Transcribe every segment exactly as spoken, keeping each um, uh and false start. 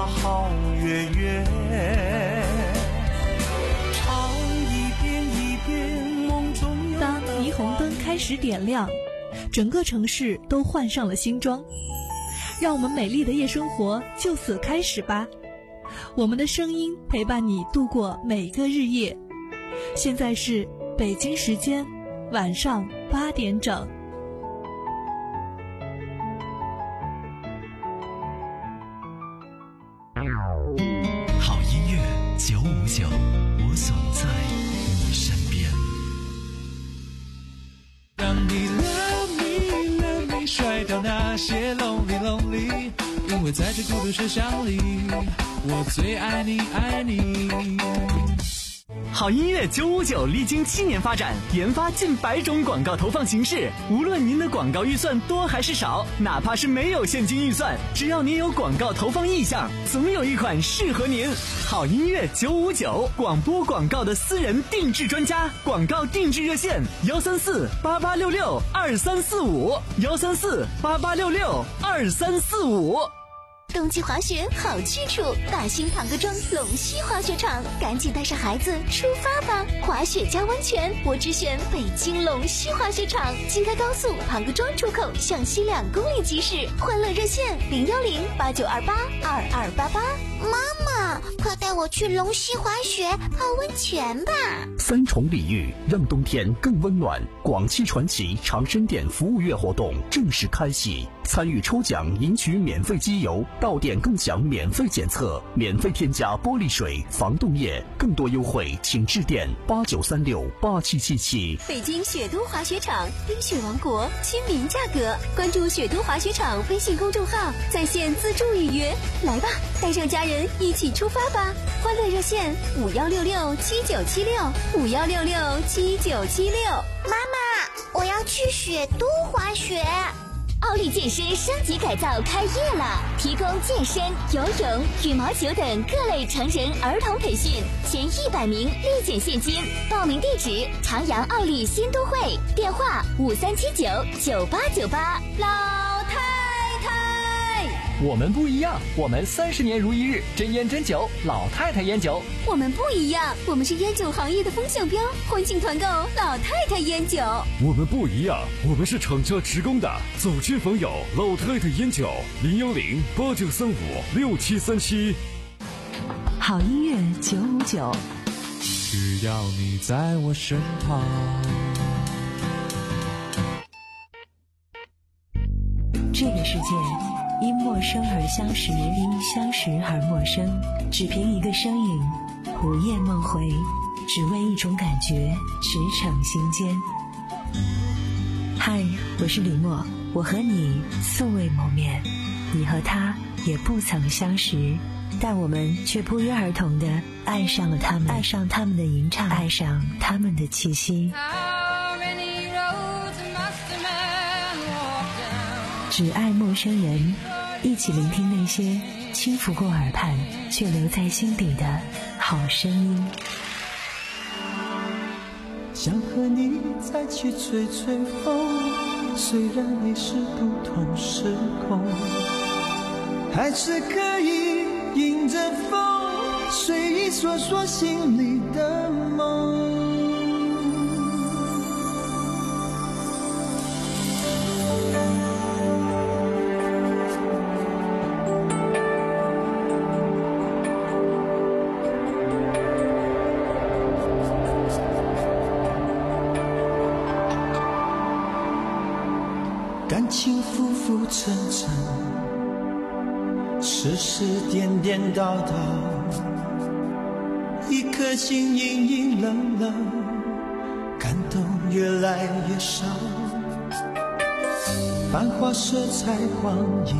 好月圆，唱一遍一遍梦中有。 当霓虹灯开始点亮，整个城市都换上了新装，让我们美丽的夜生活就此开始吧。我们的声音陪伴你度过每个日夜。现在是北京时间晚上八点整。 好音乐九五九，我总在你身边。 让你 love me love me 甩掉那些 lonely lonely， 因为在这孤独世上里，我最爱你爱你。 好音乐九五九历经七年发展，研发近百种广告投放形式。无论您的广告预算多还是少，哪怕是没有现金预算，只要您有广告投放意向，总有一款适合您。好音乐九五九，广播广告的私人定制专家，广告定制热线：幺三四八八六六二三四五，幺三四八八六六二三四五。 冬季滑雪好去处，大兴庞各庄龙溪滑雪场，赶紧带上孩子出发吧！滑雪加温泉，我只选北京龙溪滑雪场。京开高速庞各庄出口向西两公里即驶，欢乐热线零幺零八九二八二二八八。 妈妈，快带我去龙溪滑雪泡温泉吧！ 三重礼遇，让冬天更温暖。广汽传祺长生店服务月活动正式开启，参与抽奖赢取免费机油，到店更享免费检测，免费添加玻璃水、防冻液，更多优惠请致电八九三六八七七七。 北京雪都滑雪场，冰雪王国，亲民价格。关注雪都滑雪场微信公众号，在线自助预约。来吧，带上家人一起出发吧！欢乐热线五幺六六七九七六五幺六六七九七六。 妈妈，我要去雪都滑雪。 奥利健身升级改造开业了，提供健身、游泳、羽毛球等各类成人儿童培训，前一百名立减现金。报名地址：长阳奥利新都会，电话五三七九九八九八。老太太， 我们不一样，我们三十年如一日，真烟真酒，老太太烟酒。 我们不一样，我们是烟酒行业的风向标，欢庆团购老太太烟酒。 我们不一样，我们是厂家职工的，走亲访友，老太太烟酒，零幺零八九三五六七三七。 好音乐九五九， 只要你在我身旁。 这个世界因陌生而相识，因相识而陌生，只凭一个声音，午夜梦回，只为一种感觉，驰骋心间。嗨，我是李默，我和你素未谋面，你和他也不曾相识，但我们却不约而同地爱上了他们，爱上他们的吟唱，爱上他们的气息。只爱陌生人，一起聆听那些轻拂过耳畔却留在心底的好声音。 想和你再去吹吹风，虽然已是不同时空，还是可以迎着风，随意说说心里的梦。感情浮浮沉沉，世事颠颠倒倒，一颗心阴阴冷冷，感动越来越少。繁华色彩光影，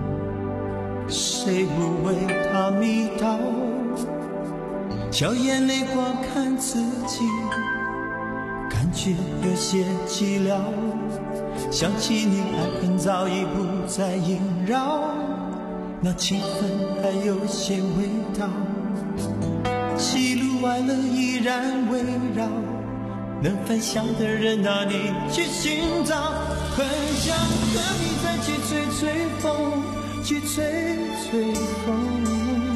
谁不为它迷倒？笑眼泪光看自己，感觉有些寂寥。想起你，爱恨早已不再萦绕，那气氛还有些味道，喜怒哀乐依然围绕，能分享的人哪里去寻找？很想和你再去吹吹风，去吹吹风。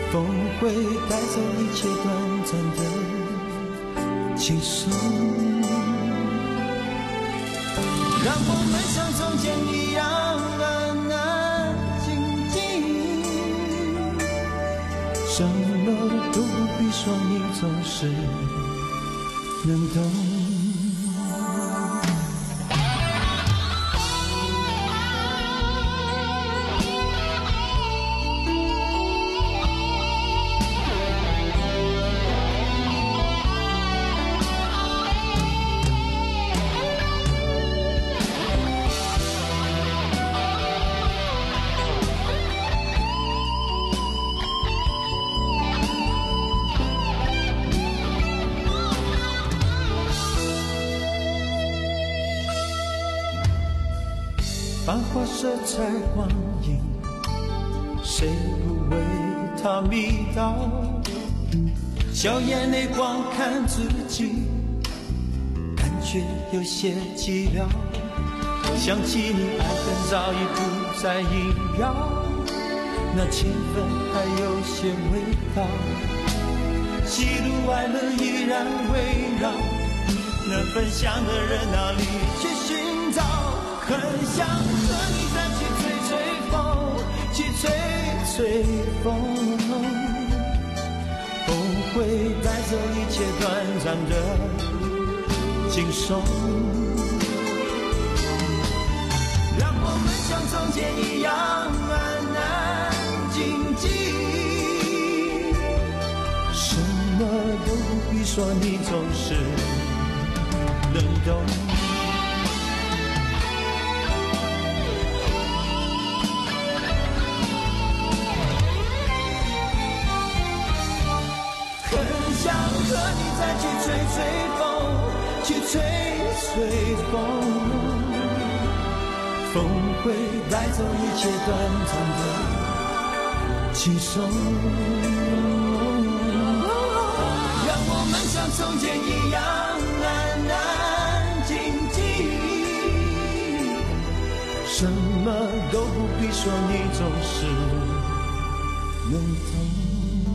风会带走一切短暂的轻松，让我们像从前一样安安静静，什么都不必说，你总是能懂。繁华色彩光影，谁不为它迷倒？笑眼泪光看自己，感觉有些寂寥。想起你，爱恨早已不再萦绕，那情分还有些味道。喜怒哀乐依然围绕，能分享的人哪里去寻找？很想和你再去吹吹风，去吹吹风，风会带走一切短暂的轻松，让我们像从前一样安安静静，什么都不必说，你总是能懂。想和你再去吹吹风，去吹吹风，风会带走一切短暂的轻松，让我们像从前一样安安静静，什么都不必说，你总是能懂。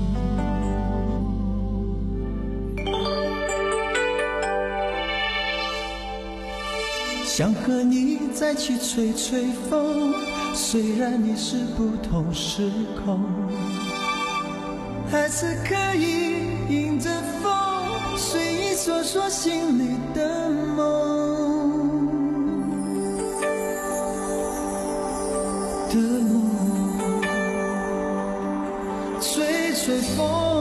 想和你再去吹吹风，虽然你是不同时空，还是可以迎着风，随意说说心里的梦的梦，吹吹风。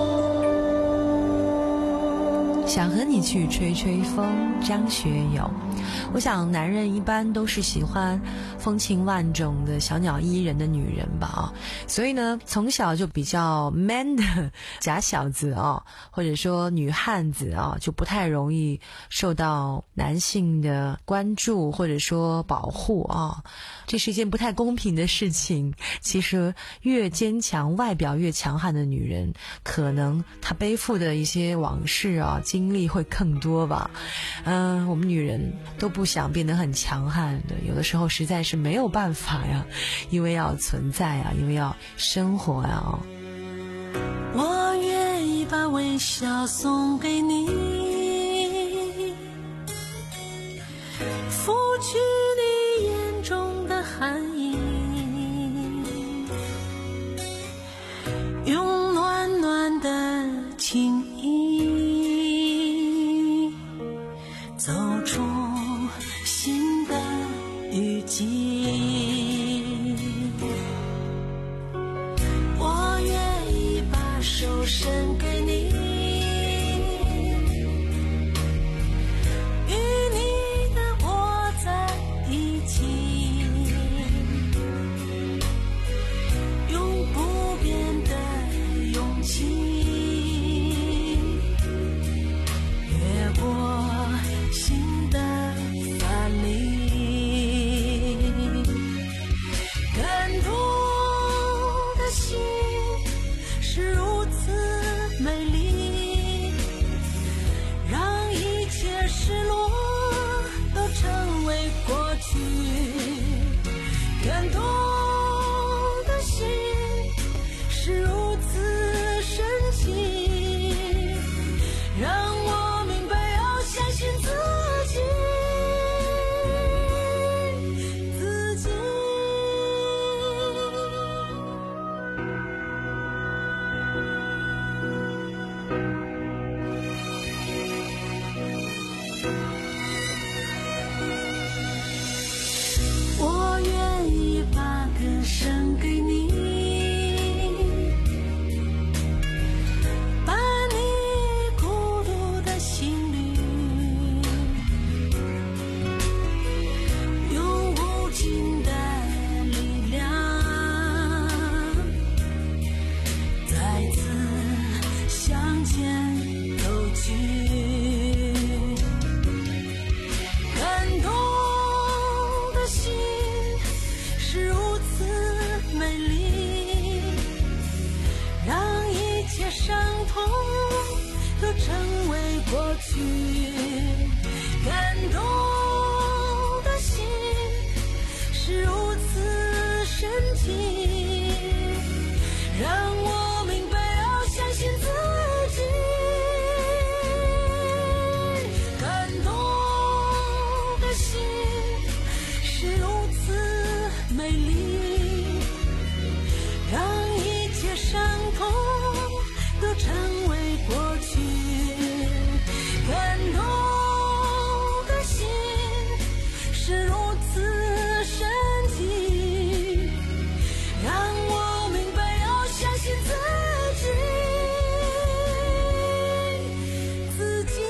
想和你去吹吹风，张学友。我想男人一般都是喜欢风情万种的小鸟依人的女人吧啊，所以呢从小就比较 man 的假小子啊，或者说女汉子啊，就不太容易受到男性的关注或者说保护啊，这是一件不太公平的事情。其实越坚强外表越强悍的女人，可能她背负的一些往事啊经历会更多吧。嗯、呃，我们女人都不想变得很强悍的，有的时候实在是没有办法呀，因为要存在啊，因为要生活呀、哦。 我愿意把微笑送给你，拂去你眼中的寒意，用暖暖的情意走出新的雨季。我愿意把手伸给你，与你的我在一起，用不变的勇气越过新的藩篱，感动的心是如此美去，感动的心是如此深情，让我明白要相信自己。感动的心是如此美丽，让一切伤痛都成为过去。感动的心是如此深情，让我明白要相信自己，自己。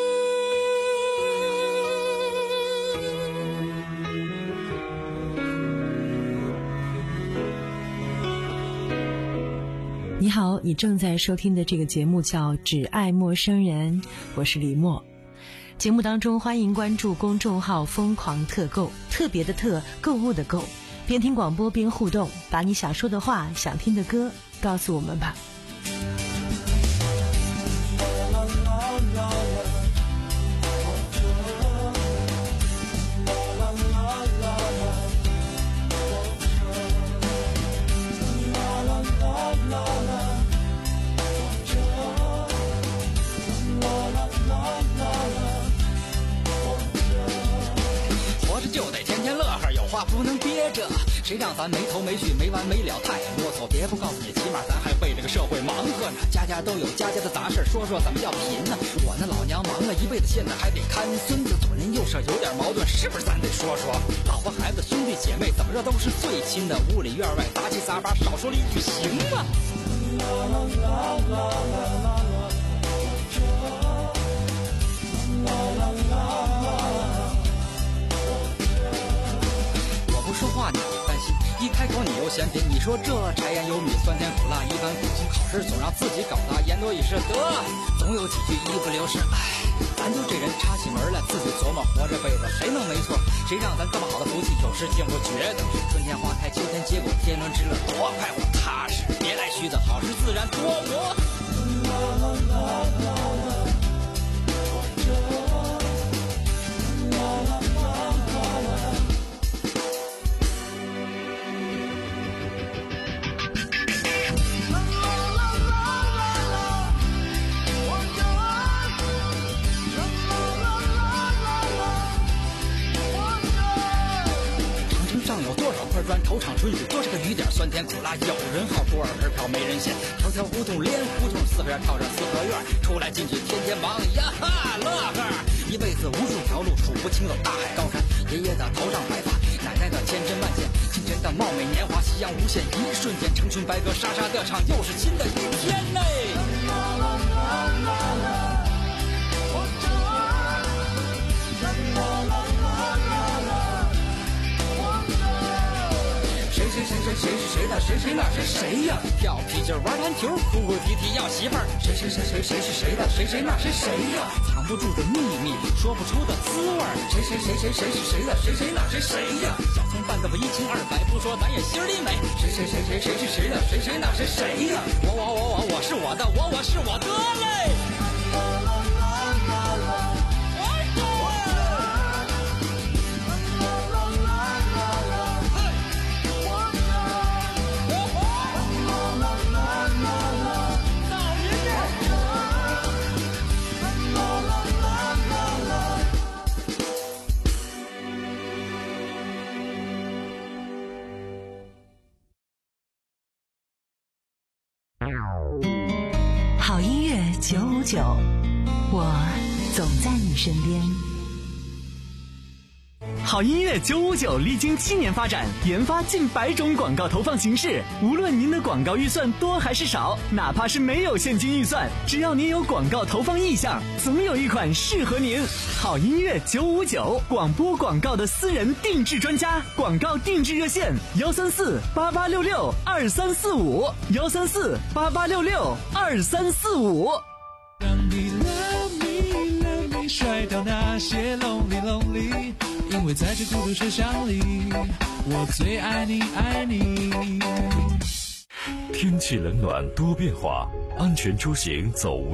你好，你正在收听的这个节目叫《只爱陌生人》，我是李默。节目当中欢迎关注公众号疯狂特购，特别的特，购物的购，边听广播边互动，把你想说的话，想听的歌告诉我们吧。 不能憋着，谁让咱没头没绪没完没了太啰嗦，别不告诉你，起码咱还为这个社会忙活呢。家家都有家家的杂事，说说怎么叫贫呢？我那老娘忙了一辈子，现在还得看孙子，左邻右舍有点矛盾，是不是咱得说说？老婆孩子兄弟姐妹怎么着都是最亲的，屋里院外杂七杂八少说了一句行吗？说话你别担心，一开口你又嫌贫。你说这柴盐油米酸甜苦辣，一般苦心考试总让自己搞的言多语失，得总有几句一不留神。唉，咱就这人插起门来自己琢磨，活这辈子谁能没错？谁让咱这么好的福气有时竟不觉得？春天花开，秋天结果，天伦之乐多快活踏实，别来虚的，好事自然多磨。砖头场春雨多是个雨点，酸甜苦辣有人好，多尔盆瓢没人嫌。条条胡同连胡同，四边靠着四合院，出来进去天天忙呀哈乐呵。一辈子无数条路，数不清的大海高山。爷爷的头上白发，奶奶的千针万线，亲人的貌美年华，夕阳无限，一瞬间成群白鸽沙沙的唱，又是新的一天嘞。谁谁谁谁是谁的？谁谁那是谁呀？跳皮筋玩篮球，哭哭啼啼要媳妇儿。谁谁谁谁谁是谁的？谁谁那是谁呀？藏不住的秘密，说不出的滋味。谁谁谁谁谁是谁的？谁谁那是谁呀？小葱拌的我一清二白，不说咱也心里美。谁谁谁谁谁是谁的？谁谁那是谁呀？我我我我我是我的，我我是我的嘞。 好音乐九五九，我总在你身边。 好音乐九五九历经七年发展，研发近百种广告投放形式。无论您的广告预算多还是少，哪怕是没有现金预算，只要您有广告投放意向，总有一款适合您。好音乐九五九，广播广告的私人定制专家，广告定制热线幺三四八八六六二三四五幺三四八八六六二三四五。 让你 love me love me 甩掉那些 lonely lonely， 因为在这孤独车厢里，我最爱你爱你。 天气冷暖多变化，安全出行走无忧。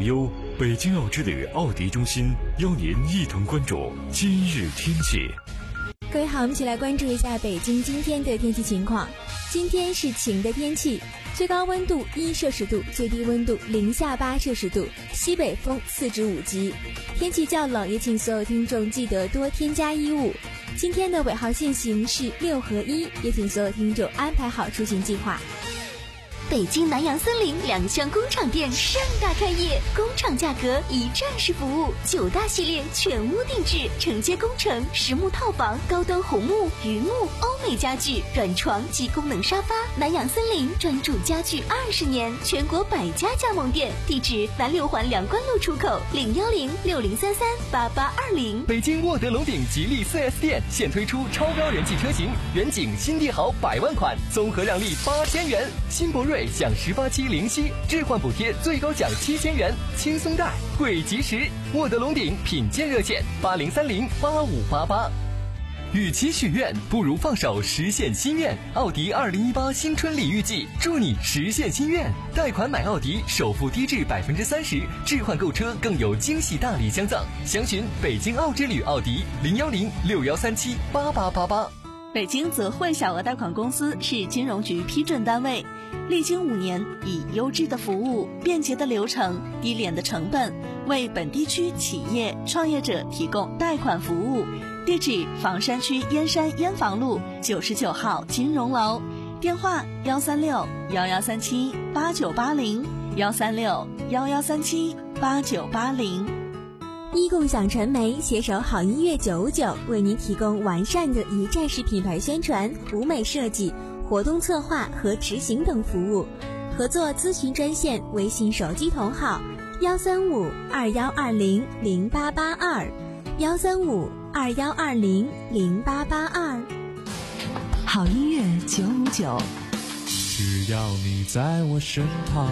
北京奥之旅奥迪中心邀您一同关注今日天气。 各位好，我们一起来关注一下北京今天的天气情况。今天是晴的天气，最高温度一摄氏度，最低温度零下八摄氏度，西北风四至五级。天气较冷，也请所有听众记得多添加衣物。今天的尾号限行是六合一，也请所有听众安排好出行计划。 北京南洋森林两厢工厂店盛大开业，工厂价格一站式服务，九大系列全屋定制，承接工程、实木套房、高端红木、榆木、欧美家具、软床及功能沙发。南洋森林专注家具二十年，全国百家加盟店，地址南六环两关路出口，零幺零六零三三八八二零。 北京沃德龙鼎吉利 四 S 店现推出超高人气车型，远景新帝豪百万款，综合让利八千元，新博瑞享十八期零息置换补贴，最高奖七千元，轻松贷贵及时。沃德龙鼎品鉴热线八零三零八五八八。与其许愿，不如放手实现心愿。奥迪二零一八新春礼遇季，祝你实现心愿。贷款买奥迪，首付低至百分之三十，置换购车更有惊喜大礼相赠。详询北京奥之旅奥迪零幺零六幺三七八八八八。 北京泽惠小额贷款公司是金融局批准单位，历经五年，以优质的服务、便捷的流程、低廉的成本，为本地区企业创业者提供贷款服务。地址：房山区燕山燕房路九十九号金融楼，电话：幺三六幺幺三七八九八零，幺三六幺幺三七八九八零。 一共享传媒携手好音乐九五九，为您提供完善的一站式品牌宣传、舞美设计、活动策划和执行等服务。合作咨询专线：微信手机同号幺三五二幺二零零八八二，幺三五二幺二零零八八二。 好音乐九五九， 只要你在我身旁。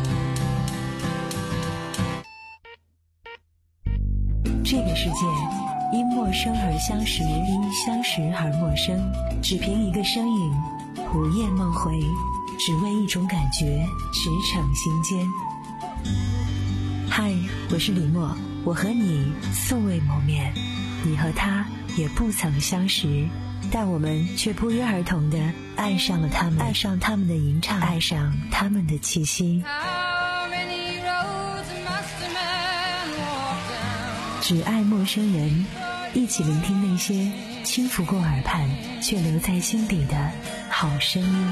这个世界因陌生而相识，因相识而陌生，只凭一个身影，午夜梦回，只为一种感觉，驰骋心间。嗨，我是李默，我和你素未谋面，你和他也不曾相识，但我们却不约而同地爱上了他们，爱上他们的吟唱，爱上他们的气息。只爱陌生人，一起聆听那些轻拂过耳畔却留在心底的好声音。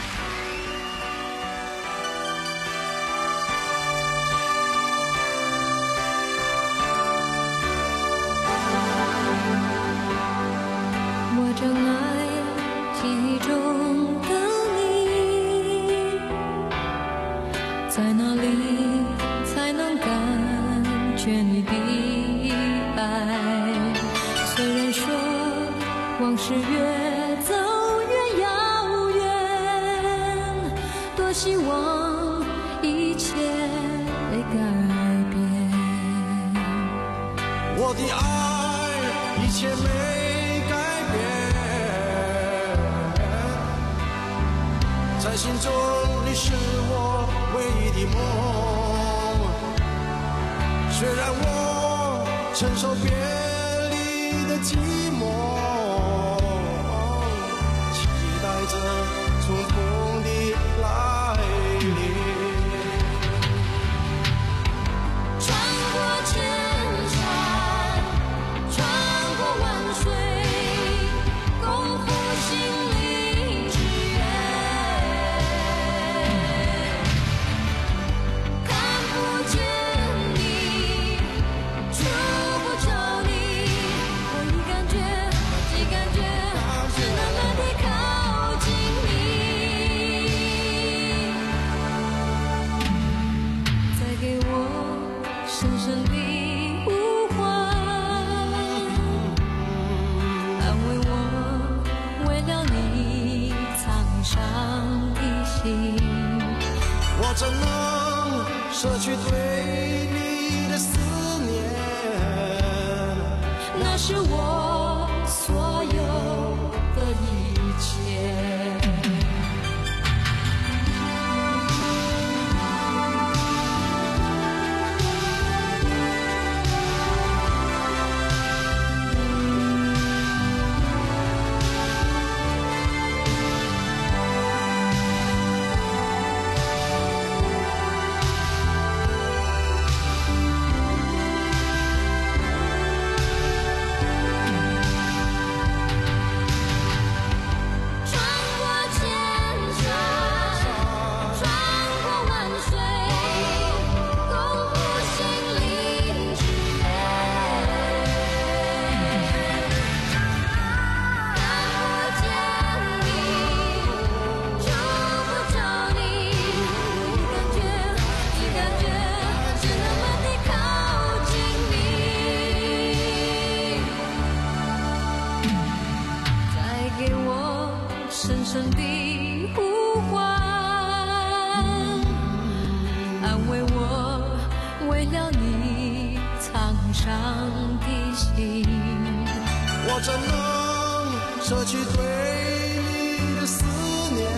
我正爱记忆中的你，在哪里才能感觉你的爱？虽然说往事越走越遥远，多希望一切会改变。 我的爱一切没改变，在心中你是我唯一的梦。虽然我承受别离的寂寞，期待着重逢的来临。 穿过千山，穿过万水，共赴心灵之约。看不见你，触不着你，我已感觉，已感觉，只能慢地靠近你。再给我深深的呼唤，安慰我为了你苍伤的心。 我怎能舍去对你的思念？ 那是我所有的一切。 的呼唤，安慰我为了你苍伤的心。 我怎能舍弃对你的思念？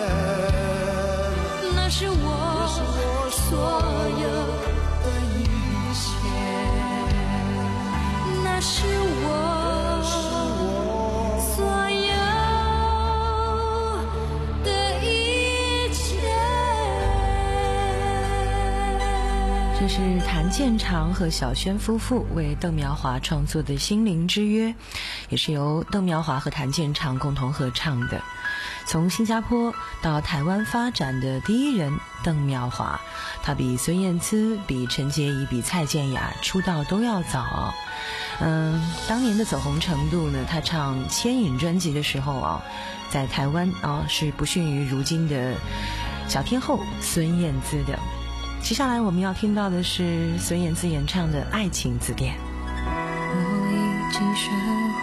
那是我所有的一切，那是我所有的一切。 这是谭健常和小轩夫妇为邓苗华创作的《心灵之约》，也是由邓苗华和谭健常共同合唱的。从新加坡到台湾发展的第一人邓苗华，他比孙燕姿、比陈洁仪、比蔡健雅出道都要早。嗯，当年的走红程度呢，他唱牵引专辑的时候啊，在台湾啊是不逊于如今的小天后孙燕姿的。接下来我们要听到的是孙燕姿演唱的《爱情字典》。 我已经学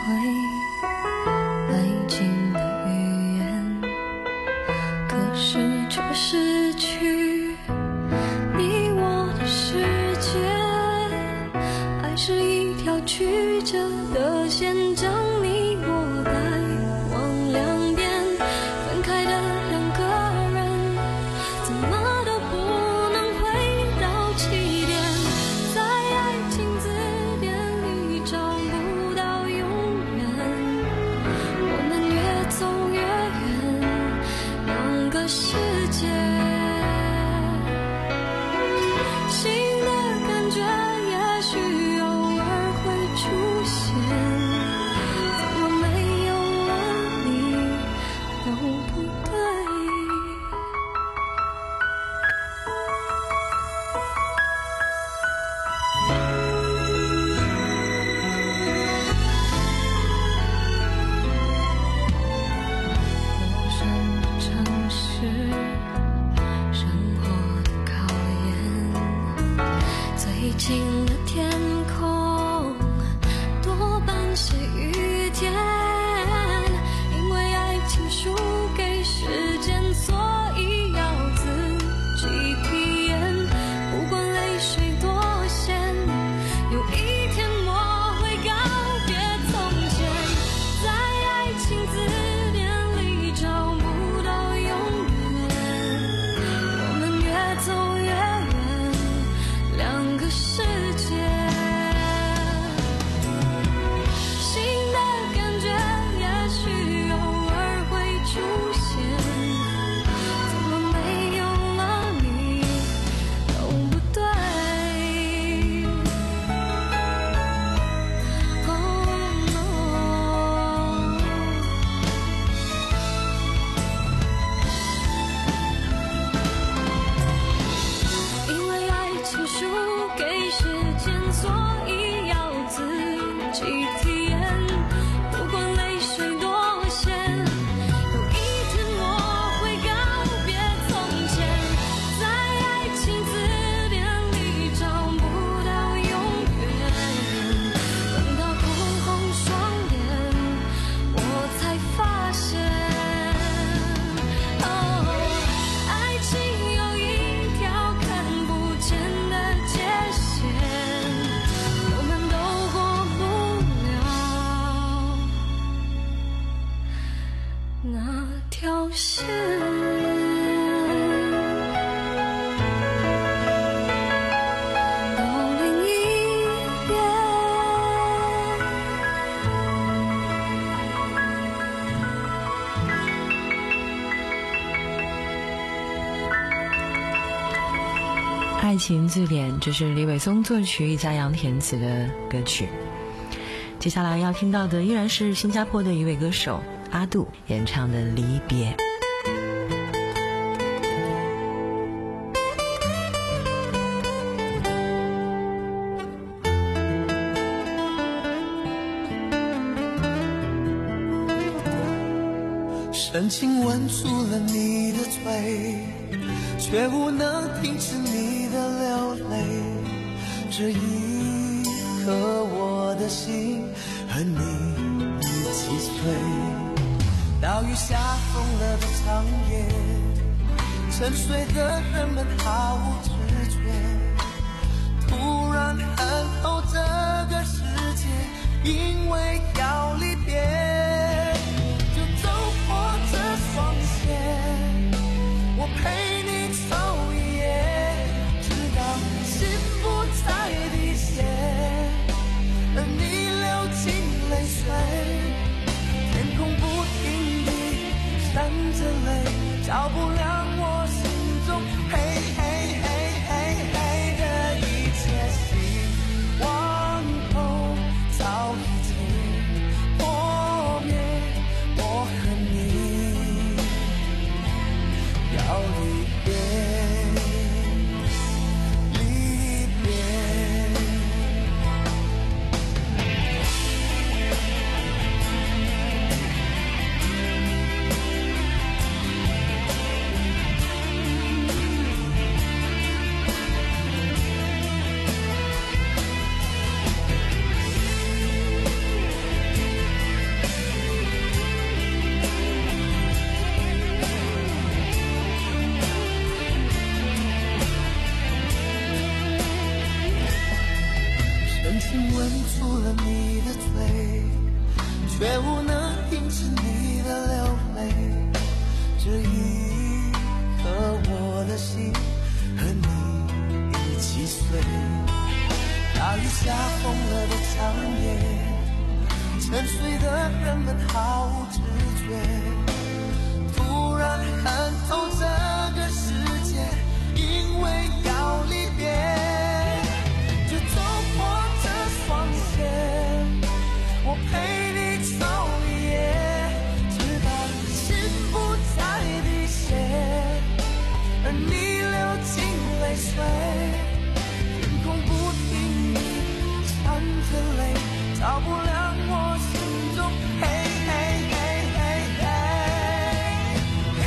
会爱情的语言，可是却失去你我的世界。爱是一条曲折的线，将你我带往两边。分开的两个人，怎么都不能回到起点。在爱情字典里找不到永远，我们越走越远，两个世界。新的感觉也许偶尔会出现，怎么没有了你都不对。陌生的城市，生活的考验，最近的天空多半是雨天。因为爱情输给时间，所以要自己体验。不管泪水多咸，有一天我会告别从前。在爱情字典里找不到永远，我们越走越远，两个世界。新的感觉也许偶尔会出现，怎么没有了你都不对。Oh no，因为爱情输给时间，所以要自己体验。不管泪水多咸，有一天我会告别从前。在爱情字典里找不到永远，等到哭红双眼，我才发现，哦，爱情有一条看不见的界限，我们都过不了那条线。到另一边。 爱情字典，这是李伟松作曲、嘉阳填词的歌曲。接下来要听到的依然是新加坡的一位歌手阿杜演唱的《离别》。 深情吻住了你的嘴，却无能停止你的流泪。这一刻，我的心和你一起碎。 岛屿下疯了的长夜，沉睡的人们毫无知觉，突然恨透这个世界，因为要离别，就走破这双鞋，我陪你走一夜，直到心不再滴血，而你流尽泪水，天空不停地闪着泪，照不亮我心中嘿嘿嘿嘿嘿的一切，希望都早已经破灭，我和你要离别，离别。深情吻住了你的嘴，却无能停止你的流泪，这一刻我的心和你一起碎，大雨下疯了的长夜，沉睡的人们毫无知觉，突然恨透这个世界，因为要离别，就走破这双鞋，我陪你走一夜，直到心不再滴血，而你流尽泪水，天空不停地闪着泪，照不亮我心中嘿嘿嘿嘿嘿嘿，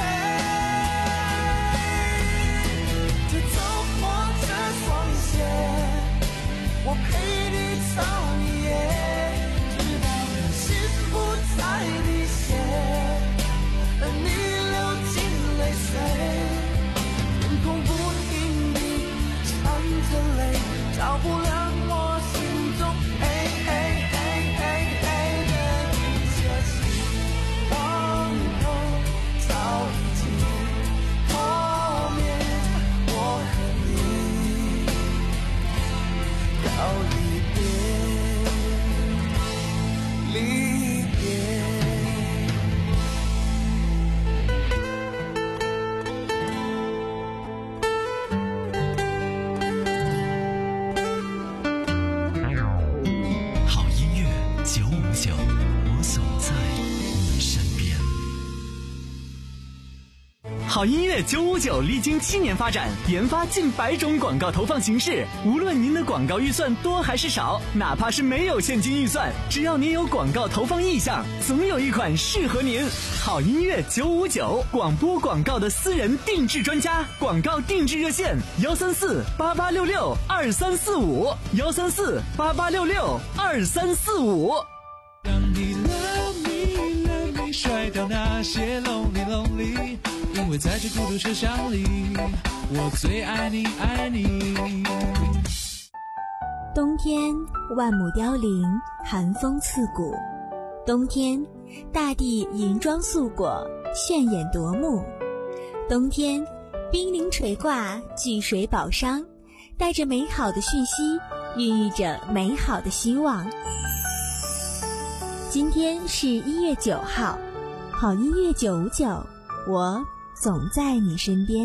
就走破这双鞋，我陪你走一夜，直到心不再滴血，而你流尽泪水，天空不停地闪着泪，照不亮我心中嘿嘿嘿嘿嘿的一切，希望都早已经破灭，我和你要离别，离别。 好音乐九五九，我总在你身边。 好音乐九五九历经七年发展，研发近百种广告投放形式。无论您的广告预算多还是少，哪怕是没有现金预算，只要您有广告投放意向，总有一款适合您。好音乐九五九，广播广告的私人定制专家，广告定制热线幺三四八八六六二三四五幺三四八八六六二三四五。 让你 love me love me 甩掉那些 lonely lonely， 因为在这孤独车厢里，我最爱你爱你。 冬天万亩凋零，寒风刺骨。冬天大地银装素裹，炫眼夺目。冬天冰凌垂挂，巨水宝商，带着美好的讯息，孕育着美好的希望。今天是一月九号，好音乐九五九，我总在你身边。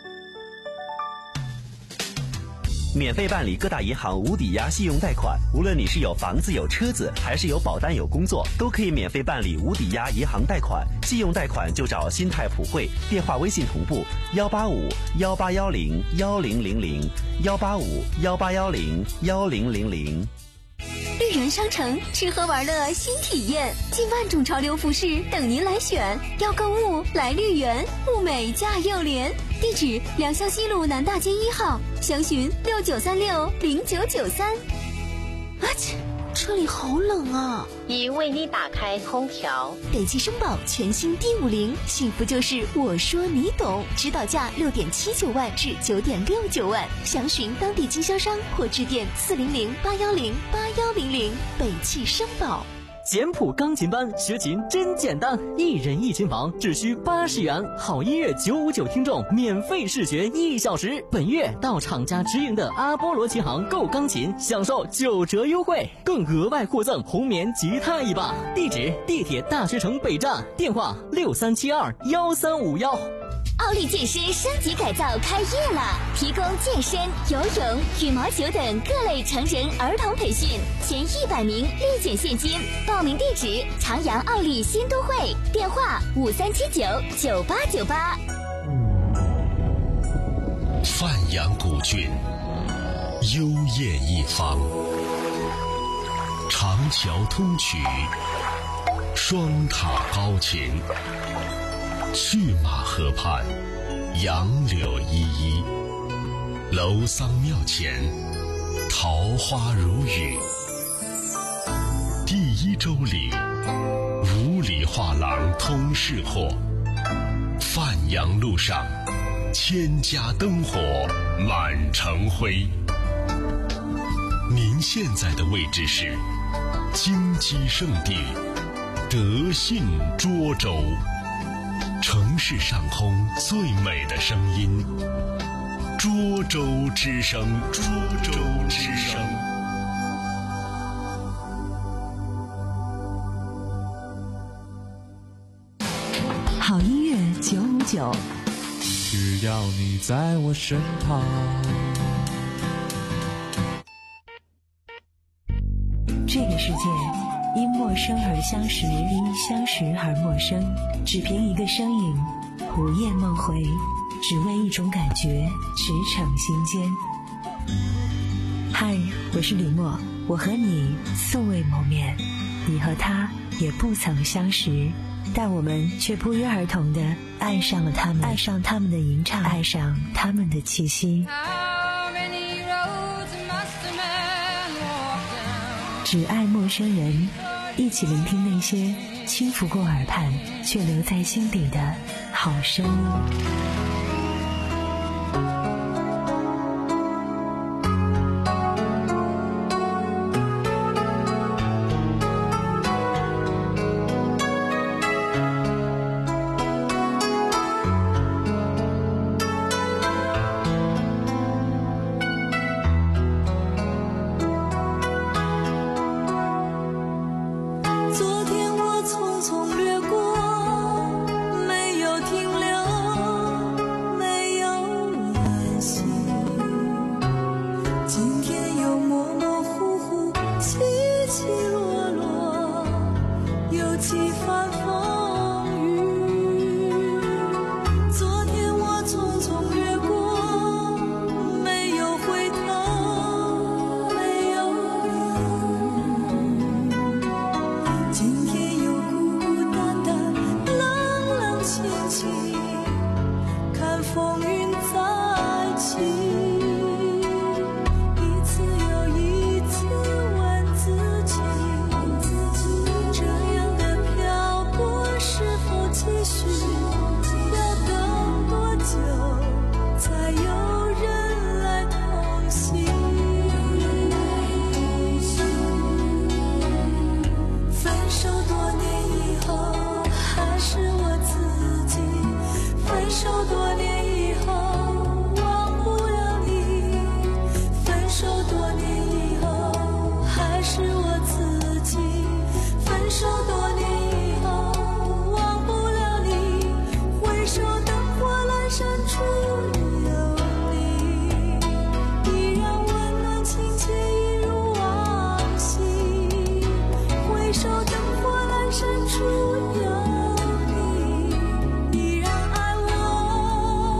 免费办理各大银行无抵押信用贷款，无论你是有房子有车子，还是有保单有工作，都可以免费办理无抵押银行贷款。信用贷款就找新泰普惠，电话微信同步幺八五幺八幺零幺零零零幺八五幺八幺零幺零零零。 绿园商城吃喝玩乐新体验，近万种潮流服饰等您来选。要购物来绿园，物美价又廉。地址：良乡西路南大街一号，详询六九三六零九九三。啊切， 车里好冷啊！ 已为你打开空调。 北汽绅宝全新 D 五零，幸福就是我说你懂，指导价六点七九万至九点六九万，详询当地经销商或致电四零零八幺零八幺零零。北汽绅宝。 简谱钢琴班学琴真简单，一人一琴房只需八十元，好音乐九五九听众免费试学一小时。本月到厂家直营的阿波罗琴行购钢琴，享受九折优惠，更额外获赠红棉吉他一把。地址：地铁大学城北站，电话六三七二幺三五幺。 奥利健身升级改造开业了，提供健身、游泳、羽毛球等各类成人儿童培训，前一百名立减现金。报名地址：长阳奥利新都会，电话五三七九九八九八。 范阳古郡，幽咽一方，长桥通衢，双塔高擎。去马河畔，杨柳依依，楼桑庙前，桃花如雨。第一周里，五里画廊通市货，范阳路上，千家灯火满城辉。您现在的位置是金鸡圣地德信涿州。城市上空最美的声音，涿州之声，涿州之声。 好音乐九五九， 只要你在我身旁。 这个世界因陌生而相识，因相识而陌生，只凭一个声音，午夜梦回，只为一种感觉，驰骋心间。嗨，我是李默，我和你素未谋面，你和他也不曾相识，但我们却不约而同地爱上了他们，爱上他们的吟唱，爱上他们的气息。只爱陌生人，一起聆听那些轻拂过耳畔却留在心底的好声音。 深处有你，依然爱我。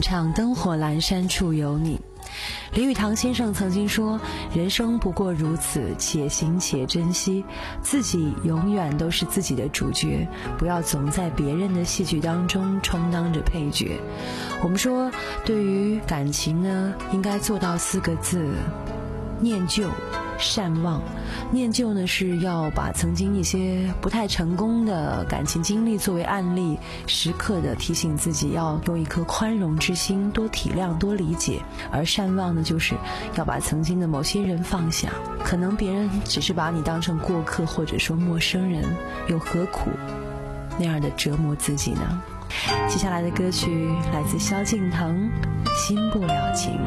唱灯火阑珊处有你。林语堂先生曾经说，人生不过如此，且行且珍惜，自己永远都是自己的主角，不要总在别人的戏剧当中充当着配角。我们说对于感情呢，应该做到四个字：念旧善忘。念旧呢，是要把曾经一些不太成功的感情经历作为案例，时刻的提醒自己要用一颗宽容之心，多体谅多理解。而善忘呢，就是要把曾经的某些人放下，可能别人只是把你当成过客，或者说陌生人，又何苦那样的折磨自己呢？接下来的歌曲来自萧敬腾，心不了情。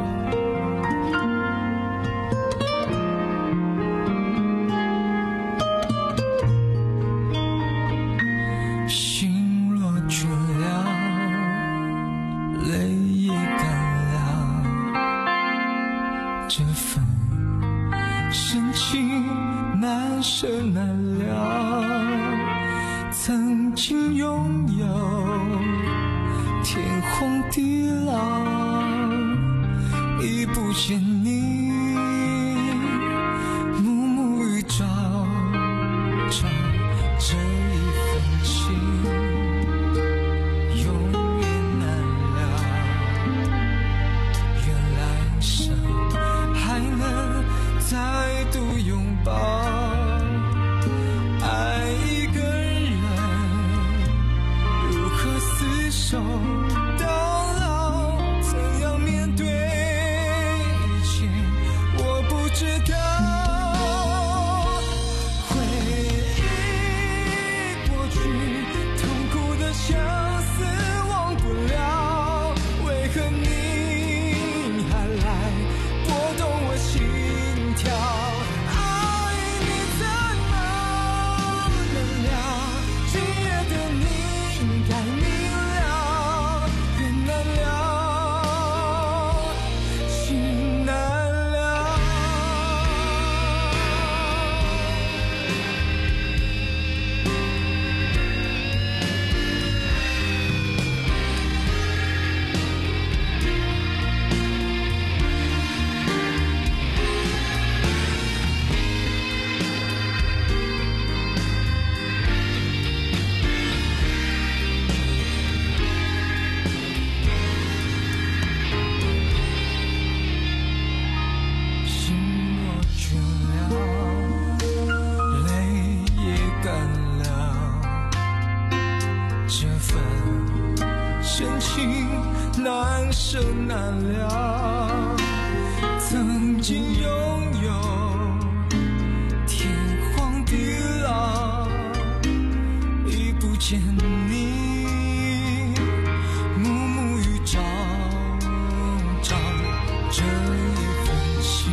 曾经拥有天荒地老，已不见你暮暮与朝朝，这一份情永远难了，愿来生还能再度拥抱。爱一个人如何厮守到老，怎样面对一切我不知道。回忆过去，痛苦的相思忘不了，为何你还来拨动我心跳？难舍难了，曾经拥有天荒地老，已不见你暮暮与朝朝，这一份情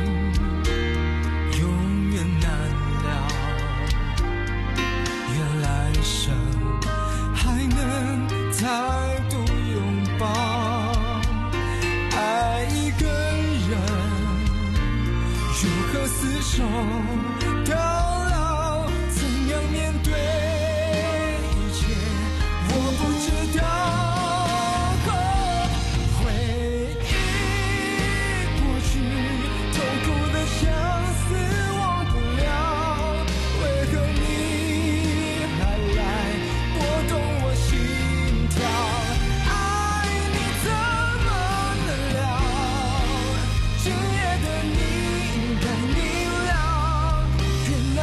永远难了，愿来生还能再度拥抱。爱一个人如何厮守到老，怎样面对一切我不知道。回忆过去，痛苦的相思忘不了，为何你还来拨动我心跳？今夜的你应该明了，越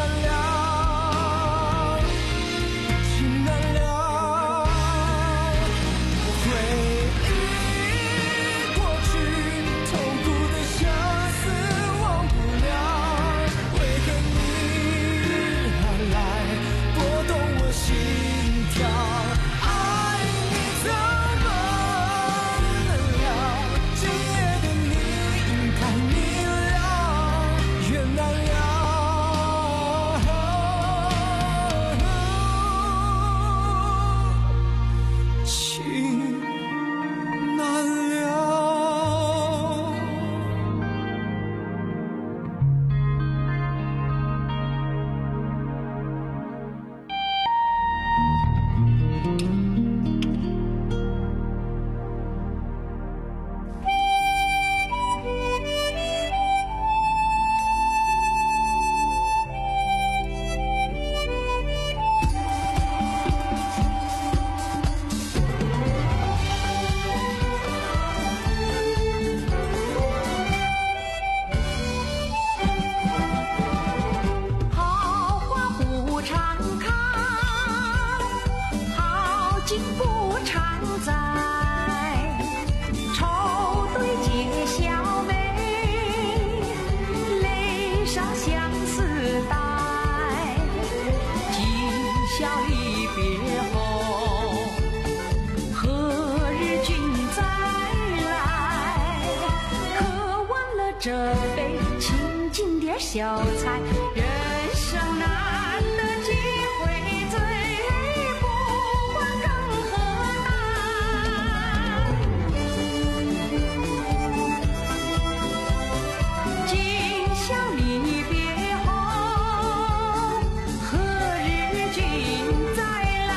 这杯清静点小菜，人生难得几回醉，不管更何难。今宵离别后，何日君再来？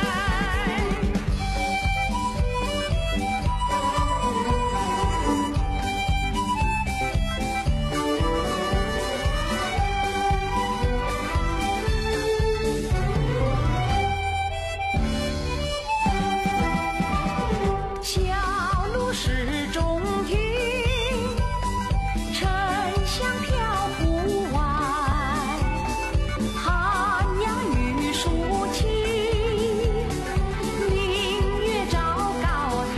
小路是中庭，沉香飘户外，寒阳玉树青，明月照高台。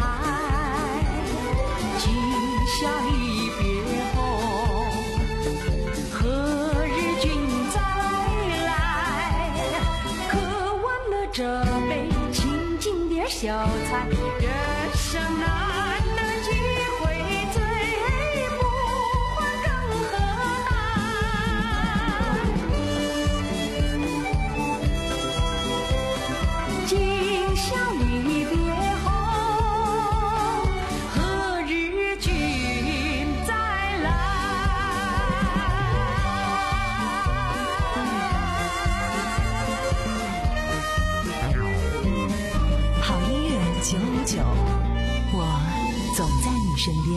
今宵离别后，何日君再来？渴望了这杯清静点小菜，人生难得几回醉，不管更何难。今宵离别后，何日君再来？ 好音乐九五九，我总在你身边。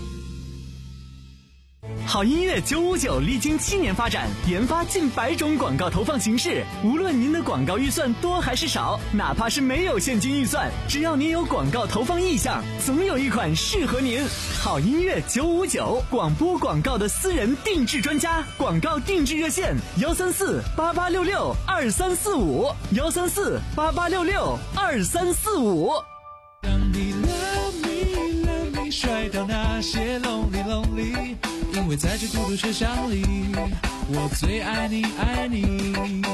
好音乐九五九历经七年发展，研发近百种广告投放形式。无论您的广告预算多还是少，哪怕是没有现金预算，只要您有广告投放意向，总有一款适合您。好音乐九五九，广播广告的私人定制专家，广告定制热线：幺三四八八六六二三四五，幺三四八八六六二三四五。 让你 love me love me 甩掉那些 lonely lonely， 因为在这孤独车厢里，我最爱你爱你。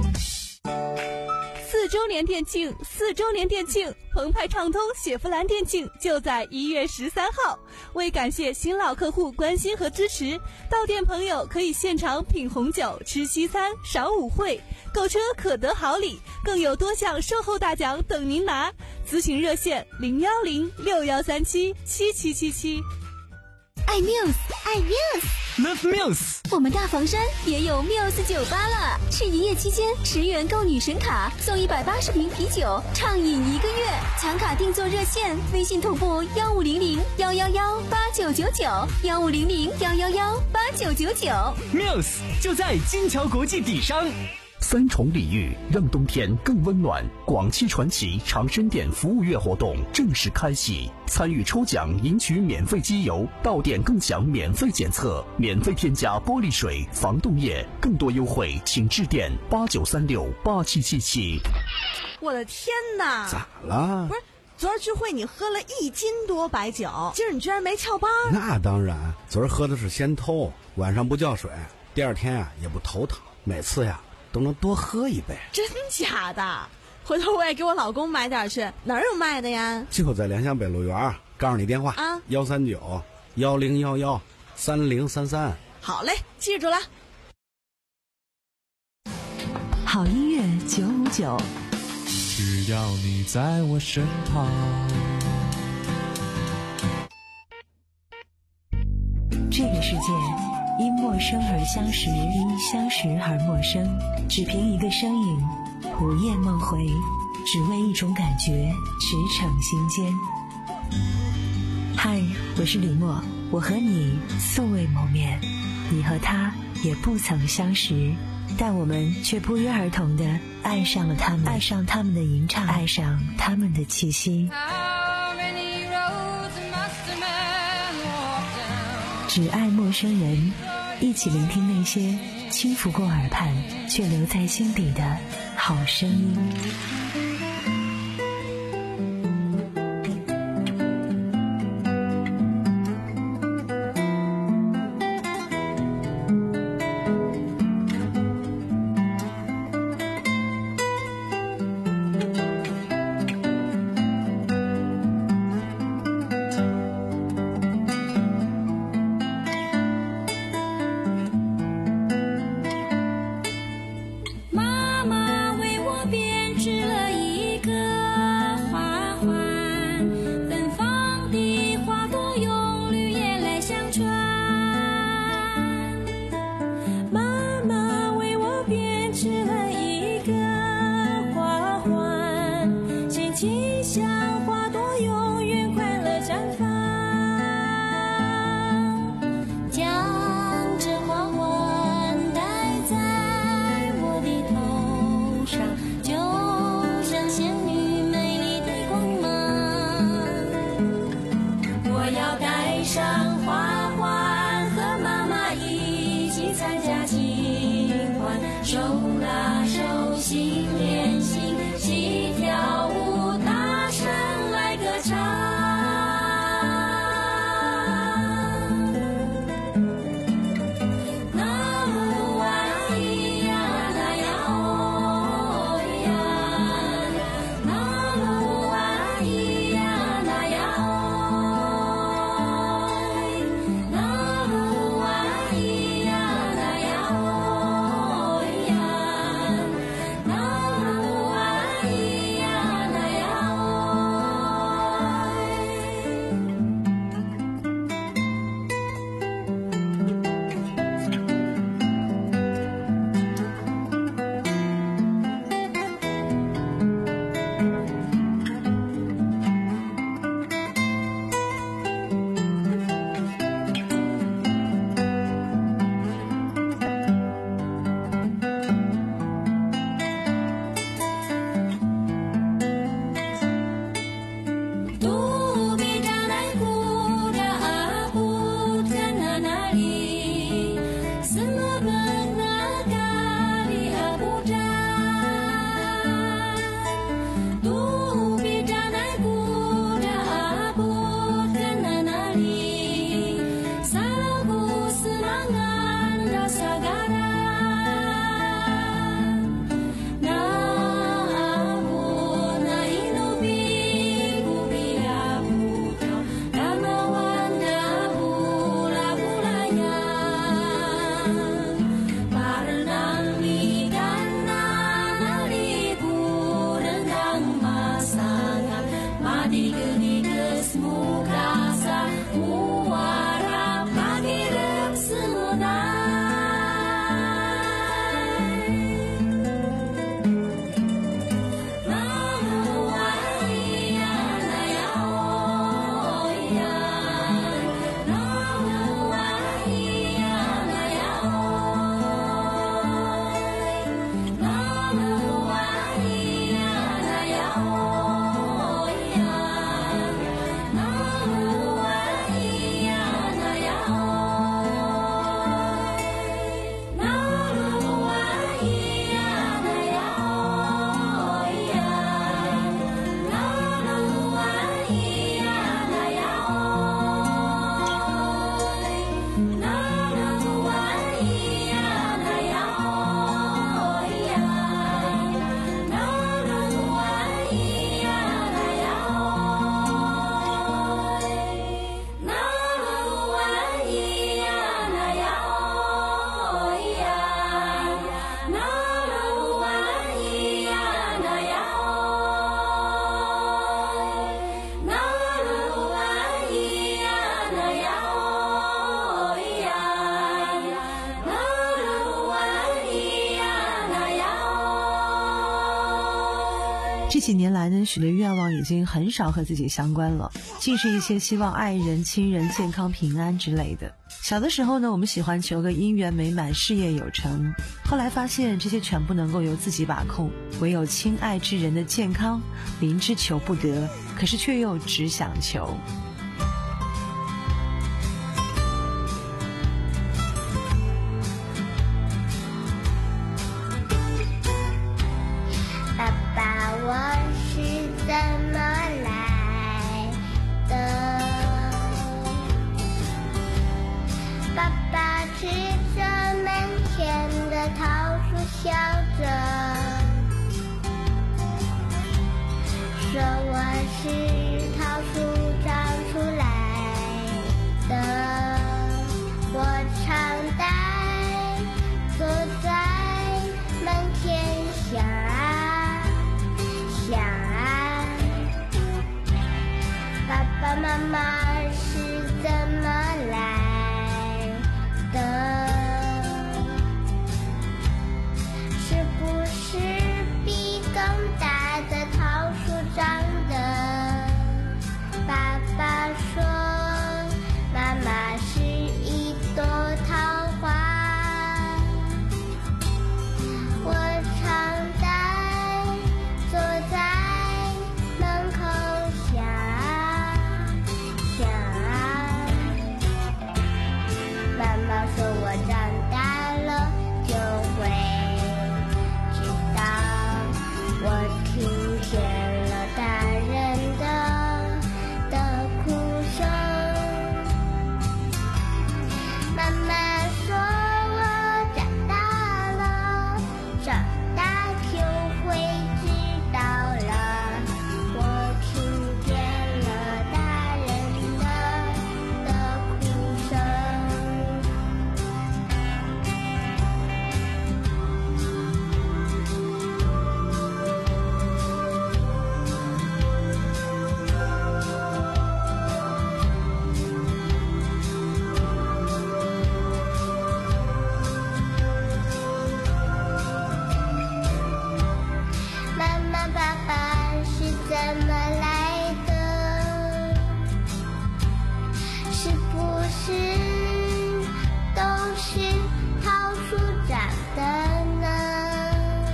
四周年店庆，四周年店庆，澎湃畅通雪佛兰店庆就在一月十三号。为感谢新老客户关心和支持，到店朋友可以现场品红酒、吃西餐、赏舞会，购车可得好礼，更有多项售后大奖等您拿。咨询热线零幺零六幺三七七七七七。 爱 Muse， 爱 Muse，Love Muse。 我们大房山也有 Muse 酒吧了，是营业期间十元购女神卡送一百八十瓶啤酒，畅饮一个月。抢卡订座热线：微信同步幺五零零幺幺幺八九九九，幺五零零幺幺幺八九九九。 Muse 就在金桥国际底商。 三重礼遇，让冬天更温暖。广汽传祺长生店服务月活动正式开启，参与抽奖赢取免费机油，到店更享免费检测，免费添加玻璃水、防冻液，更多优惠请致电八九三六八七七七。 我的天哪！ 咋了？ 不是，昨儿聚会你喝了一斤多白酒，今儿你居然没翘班？ 那当然，昨儿喝的是仙偷，晚上不叫水，第二天啊也不头疼，每次呀都能多喝一杯。 真假的？回头我也给我老公买点去。哪儿有卖的呀？ 就在莲香北路园，告诉你电话啊， 幺三九幺零幺幺三零三三。 好嘞，记住了。 好音乐九五九， 只要你在我身旁。 这个世界因陌生而相识，因相识而陌生，只凭一个身影，午夜梦回，只为一种感觉，驰骋心间。嗨，我是李默，我和你素未谋面，你和他也不曾相识，但我们却不约而同地爱上了他们，爱上他们的吟唱，爱上他们的气息。只爱陌生人，一起聆听那些轻拂过耳畔却留在心底的好声音。 这几年来呢，许的愿望已经很少和自己相关了，尽是一些希望爱人、亲人健康平安之类的。小的时候呢，我们喜欢求个姻缘美满、事业有成，后来发现这些全部能够由自己把控，唯有亲爱之人的健康，明知求不得，可是却又只想求。 爸爸，我是怎么来的？爸爸指着门前的桃树笑着，说我是桃树长出来的。我常呆坐在门前想啊想啊，爸爸妈妈是怎么来的？是不是比更大的桃树长的？爸爸说，妈妈是一朵桃花。我常呆坐在门口想啊想啊，妈妈说我长大了就会知道，我听见了大人的的哭声。妈妈说我长大了，长大就会知道了，我听见了大人的的哭声。妈妈，爸爸是怎么来的？是不是都是桃树长的呢？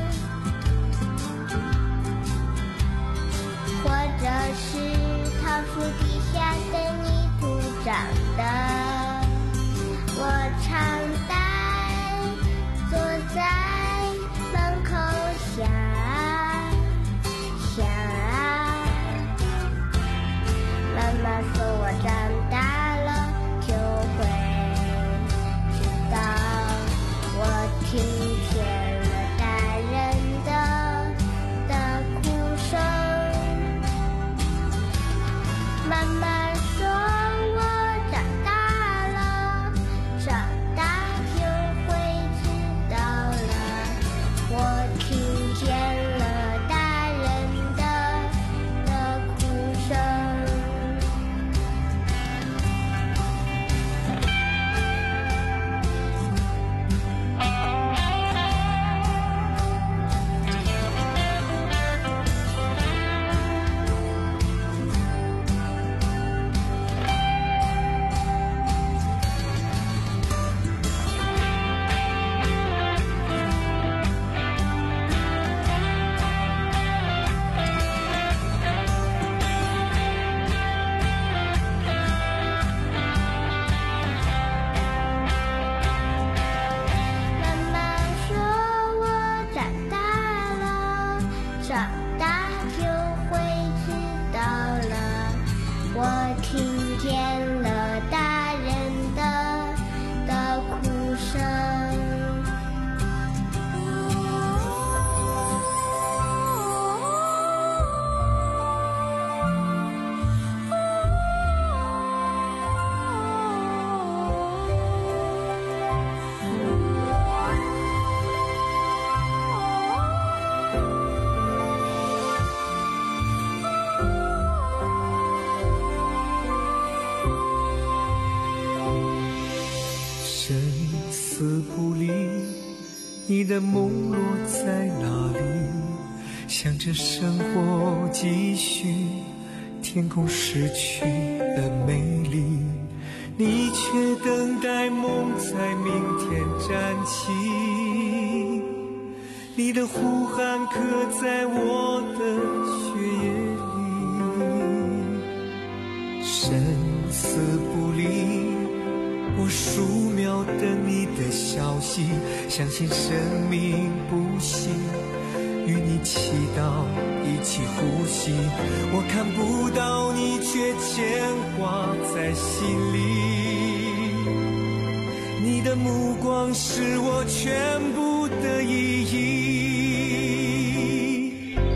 或者是桃树底下的泥土长的？我常呆坐在门口想啊想啊，妈妈说我长大了就会知道，我听见了大人的的哭声。妈妈说我长大了，长大就会知道了，我听见了大人的的哭声。妈妈说我长大了，长大就会知道了，我听见了大人的的哭声。 生死不离，你的梦落在哪里？ 想着生活继续，天空失去了美丽，你却等待梦在明天燃起。你的呼喊刻在我的血液里，生死不离，我数秒等你的消息，相信生命不息，与你祈祷一起呼吸，我看不到你却牵挂在心里，你的目光是我全